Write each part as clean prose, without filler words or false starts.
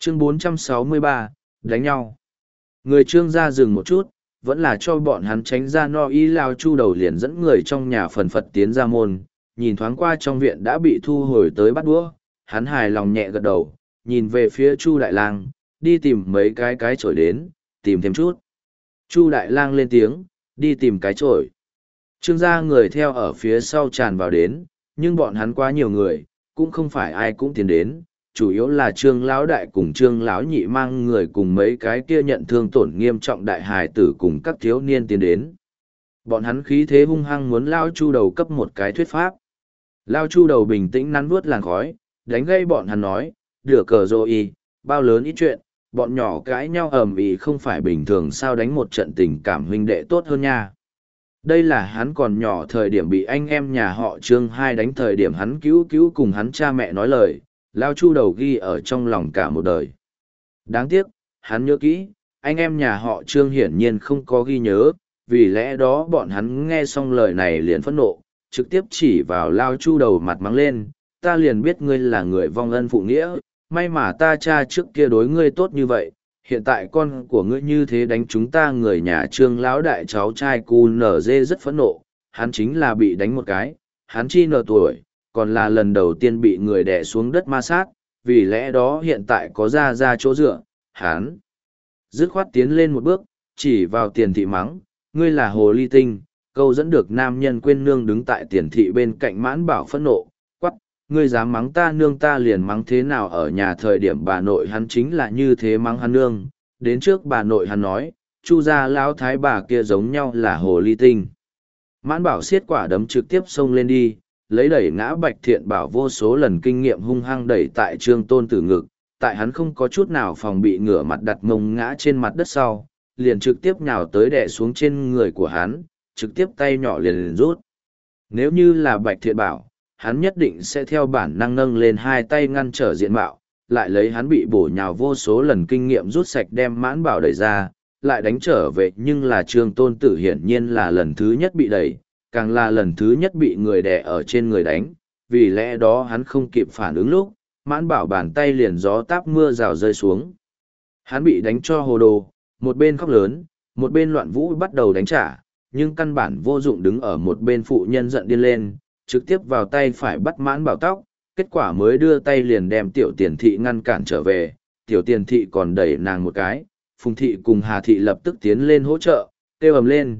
Chương 463, đánh nhau. Người Trương gia dừng một chút, vẫn là cho bọn hắn tránh ra no y. Lao Chu đầu liền dẫn người trong nhà phần phật tiến ra môn, nhìn thoáng qua trong viện đã bị thu hồi tới bắt đũa, hắn hài lòng nhẹ gật đầu, nhìn về phía Chu Đại Lang, đi tìm mấy cái chổi đến, tìm thêm chút. Chu Đại Lang lên tiếng, đi tìm cái chổi. Trương gia người theo ở phía sau tràn vào đến, nhưng bọn hắn quá nhiều người, cũng không phải ai cũng tiến đến, chủ yếu là Trương lão đại cùng Trương lão nhị mang người cùng mấy cái kia nhận thương tổn nghiêm trọng đại hài tử cùng các thiếu niên tiến đến. Bọn hắn khí thế hung hăng muốn Lao Chu đầu cấp một cái thuyết pháp. Lao Chu đầu bình tĩnh nắn vuốt làn khói, đánh gây bọn hắn nói, đửa cờ rô y, bao lớn ít chuyện, bọn nhỏ cãi nhau ầm ĩ không phải bình thường sao, đánh một trận tình cảm huynh đệ tốt hơn nha. Đây là hắn còn nhỏ thời điểm bị anh em nhà họ Trương hai đánh, thời điểm hắn cứu cứu cùng hắn cha mẹ nói lời, Lao Chu đầu ghi ở trong lòng cả một đời. Đáng tiếc, hắn nhớ kỹ, anh em nhà họ Trương hiển nhiên không có ghi nhớ, vì lẽ đó bọn hắn nghe xong lời này liền phẫn nộ, trực tiếp chỉ vào Lao Chu đầu mặt mắng lên, ta liền biết ngươi là người vong ân phụ nghĩa, may mà ta cha trước kia đối ngươi tốt như vậy, hiện tại con của ngươi như thế đánh chúng ta. Người nhà Trương lão đại cháu trai cu nở dê rất phẫn nộ, hắn chính là bị đánh một cái, hắn chi nở tuổi, còn là lần đầu tiên bị người đè xuống đất ma sát, vì lẽ đó hiện tại có ra chỗ dựa, hắn dứt khoát tiến lên một bước, chỉ vào Tiền thị mắng, ngươi là hồ ly tinh, câu dẫn được nam nhân quên nương. Đứng tại Tiền thị bên cạnh Mãn Bảo phẫn nộ, quắc, ngươi dám mắng ta nương ta liền mắng thế nào. Ở nhà thời điểm bà nội hắn chính là như thế mắng hắn nương, đến trước bà nội hắn nói, Chu gia lão thái bà kia giống nhau là hồ ly tinh. Mãn Bảo xiết quả đấm trực tiếp xông lên đi, lấy đẩy ngã Bạch Thiện Bảo vô số lần kinh nghiệm hung hăng đẩy tại Trương Tôn Tử ngực, tại hắn không có chút nào phòng bị ngửa mặt đặt mông ngã trên mặt đất sau, liền trực tiếp nhào tới đè xuống trên người của hắn, trực tiếp tay nhỏ liền rút. Nếu như là Bạch Thiện Bảo, hắn nhất định sẽ theo bản năng nâng lên hai tay ngăn trở Diện Mạo, lại lấy hắn bị bổ nhào vô số lần kinh nghiệm rút sạch đem Mãn Bảo đẩy ra, lại đánh trở về. Nhưng là Trương Tôn Tử hiển nhiên là lần thứ nhất bị đẩy, càng là lần thứ nhất bị người đè ở trên người đánh, vì lẽ đó hắn không kịp phản ứng lúc, Mãn Bảo bàn tay liền gió táp mưa rào rơi xuống. Hắn bị đánh cho hồ đồ, một bên khóc lớn, một bên loạn vũ bắt đầu đánh trả, nhưng căn bản vô dụng. Đứng ở một bên phụ nhân giận điên lên, trực tiếp vào tay phải bắt Mãn Bảo tóc, kết quả mới đưa tay liền đem Tiểu Tiền thị ngăn cản trở về, Tiểu Tiền thị còn đẩy nàng một cái, Phùng thị cùng Hà thị lập tức tiến lên hỗ trợ, kêu ầm lên,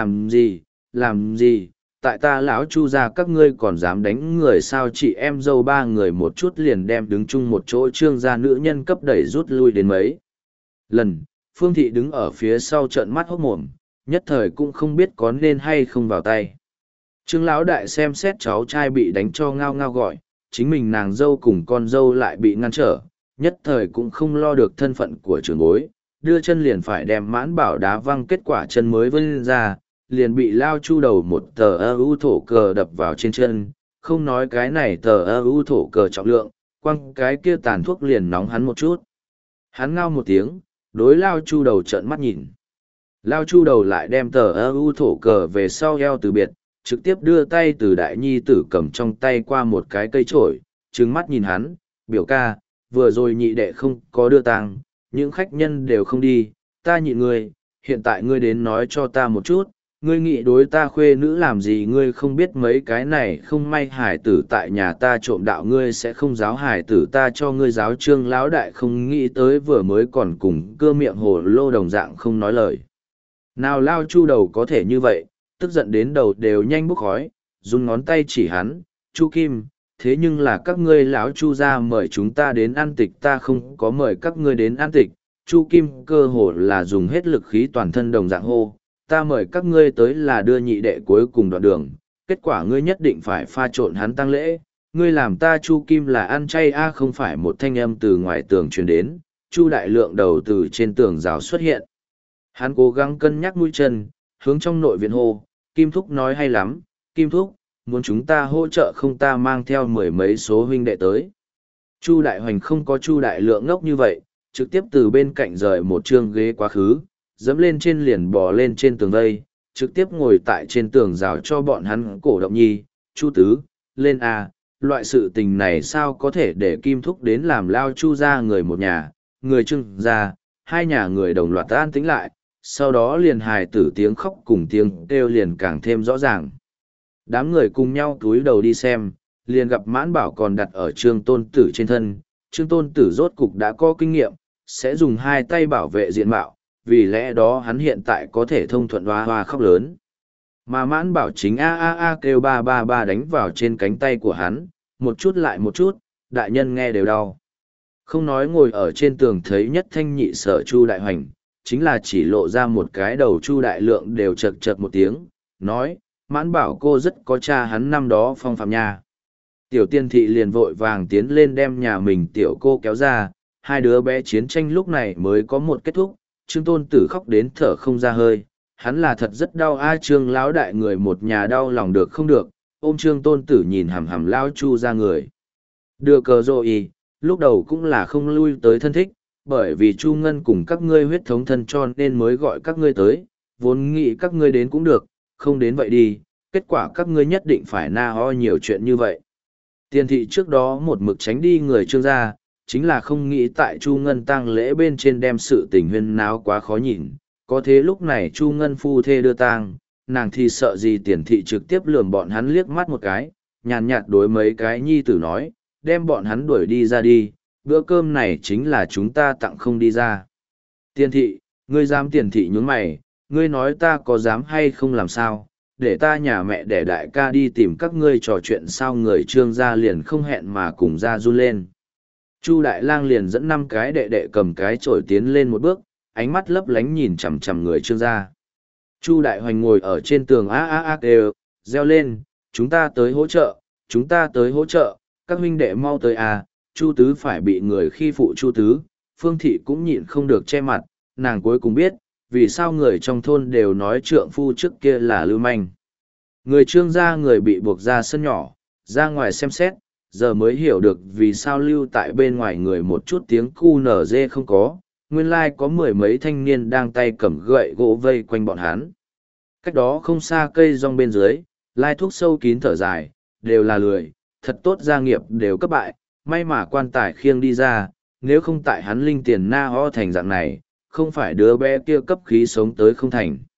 làm gì, tại ta lão Chu gia các ngươi còn dám đánh người sao. Chị em dâu ba người một chút liền đem đứng chung một chỗ Trương gia nữ nhân cấp đẩy rút lui đến mấy lần. Phương thị đứng ở phía sau trợn mắt hốt mồm, nhất thời cũng không biết có nên hay không vào tay. Trương lão đại xem xét cháu trai bị đánh cho ngao ngao gọi, chính mình nàng dâu cùng con dâu lại bị ngăn trở, nhất thời cũng không lo được thân phận của trưởng bối, đưa chân liền phải đem Mãn Bảo đá văng, kết quả chân mới vươn ra, liền bị Lao Chu đầu một tờ ưu thổ cờ đập vào trên chân. Không nói cái này tờ ưu thổ cờ trọng lượng, quăng cái kia tàn thuốc liền nóng hắn một chút. Hắn ngao một tiếng, đối Lao Chu đầu trợn mắt nhìn. Lao Chu đầu lại đem tờ ưu thổ cờ về sau eo từ biệt, trực tiếp đưa tay từ đại nhi tử cầm trong tay qua một cái cây trổi, trừng mắt nhìn hắn, biểu ca, vừa rồi nhị đệ không có đưa tang, những khách nhân đều không đi, ta nhịn ngươi, hiện tại ngươi đến nói cho ta một chút, ngươi nghĩ đối ta khuê nữ làm gì? Ngươi không biết mấy cái này không may hải tử tại nhà ta trộm đạo, ngươi sẽ không giáo hải tử ta cho ngươi giáo. Trương lão đại không nghĩ tới vừa mới còn cùng cưa miệng hồ lô đồng dạng không nói lời nào. Lao Chu đầu có thể như vậy, tức giận đến đầu đều nhanh bốc khói, dùng ngón tay chỉ hắn, Chu Kim, thế nhưng là các ngươi lão Chu gia mời chúng ta đến ăn tịch, ta không có mời các ngươi đến ăn tịch. Chu Kim cơ hồ là dùng hết lực khí toàn thân đồng dạng hô, ta mời các ngươi tới là đưa nhị đệ cuối cùng đoạn đường, kết quả ngươi nhất định phải pha trộn hắn tang lễ, ngươi làm ta Chu Kim là ăn chay a. Không phải một thanh âm từ ngoài tường truyền đến, Chu Đại Lượng đầu từ trên tường rào xuất hiện. Hắn cố gắng cân nhắc mũi chân, hướng trong nội viện hô, Kim Thúc nói hay lắm, Kim Thúc, muốn chúng ta hỗ trợ không, ta mang theo mười mấy số huynh đệ tới. Chu Đại Hoành không có Chu Đại Lượng ngốc như vậy, trực tiếp từ bên cạnh rời một chương ghế quá khứ, dẫm lên trên liền bò lên trên tường vây, trực tiếp ngồi tại trên tường rào cho bọn hắn cổ động nhi, Chu Tứ, lên a, loại sự tình này sao có thể để Kim Thúc đến làm Lao Chu ra người một nhà, người Trương gia, hai nhà người đồng loạt an tĩnh lại, sau đó liền hài tử tiếng khóc cùng tiếng kêu liền càng thêm rõ ràng. Đám người cùng nhau cúi đầu đi xem, liền gặp Mãn Bảo còn đặt ở Trương Tôn Tử trên thân. Trương Tôn Tử rốt cục đã có kinh nghiệm, sẽ dùng hai tay bảo vệ diện mạo, vì lẽ đó hắn hiện tại có thể thông thuận hoa hoa khóc lớn. Mà Mãn Bảo chính a a a kêu ba ba ba đánh vào trên cánh tay của hắn, một chút lại một chút, đại nhân nghe đều đau. Không nói ngồi ở trên tường thấy nhất thanh nhị sở Chu Đại Hoành, chính là chỉ lộ ra một cái đầu Chu Đại Lượng đều chật chật một tiếng, nói, Mãn Bảo cô rất có cha hắn năm đó phong phạm nha. Tiểu tiên thị liền vội vàng tiến lên đem nhà mình tiểu cô kéo ra, hai đứa bé chiến tranh lúc này mới có một kết thúc. Trương Tôn Tử khóc đến thở không ra hơi, hắn là thật rất đau a. Trương lão đại người một nhà đau lòng được không được, ôm Trương Tôn Tử nhìn hằm hằm lao Chu ra người. Đưa cờ rồi, lúc đầu cũng là không lui tới thân thích, bởi vì Chu Ngân cùng các ngươi huyết thống thân cho nên mới gọi các ngươi tới, vốn nghĩ các ngươi đến cũng được, không đến vậy đi, kết quả các ngươi nhất định phải na ho nhiều chuyện như vậy. Tiền thị trước đó một mực tránh đi người Trương gia, chính là không nghĩ tại Chu Ngân tang lễ bên trên đem sự tình huyên náo quá khó nhìn, có thế lúc này Chu Ngân phu thê đưa tang, nàng thì sợ gì tiền thị trực tiếp lườm bọn hắn liếc mắt một cái, nhàn nhạt đối mấy cái nhi tử nói, đem bọn hắn đuổi đi ra đi, bữa cơm này chính là chúng ta tặng không đi ra. Tiền thị, ngươi dám tiền thị nhún mày, ngươi nói ta có dám hay không làm sao, để ta nhà mẹ để đại ca đi tìm các ngươi trò chuyện sao người Trương gia liền không hẹn mà cùng ra run lên. Chu Đại Lang liền dẫn 5 cái đệ đệ cầm cái chổi tiến lên một bước, ánh mắt lấp lánh nhìn chằm chằm người Trương gia. Chu Đại Hoành ngồi ở trên tường a a a đều, reo lên, chúng ta tới hỗ trợ, chúng ta tới hỗ trợ, các huynh đệ mau tới à, Chu Tứ phải bị người khi phụ Chu Tứ, Phương Thị cũng nhịn không được che mặt, nàng cuối cùng biết, vì sao người trong thôn đều nói trượng phu trước kia là lưu manh. Người Trương gia người bị buộc ra sân nhỏ, ra ngoài xem xét, giờ mới hiểu được vì sao lưu tại bên ngoài người một chút tiếng cu nở dê không có, nguyên lai có 10 mấy thanh niên đang tay cầm gậy gỗ vây quanh bọn hắn. Cách đó không xa cây rong bên dưới, lai thuốc sâu kín thở dài, đều là lười, thật tốt gia nghiệp đều cấp bại, may mà quan tài khiêng đi ra, nếu không tại hắn linh tiền na ho thành dạng này, không phải đứa bé kia cấp khí sống tới không thành.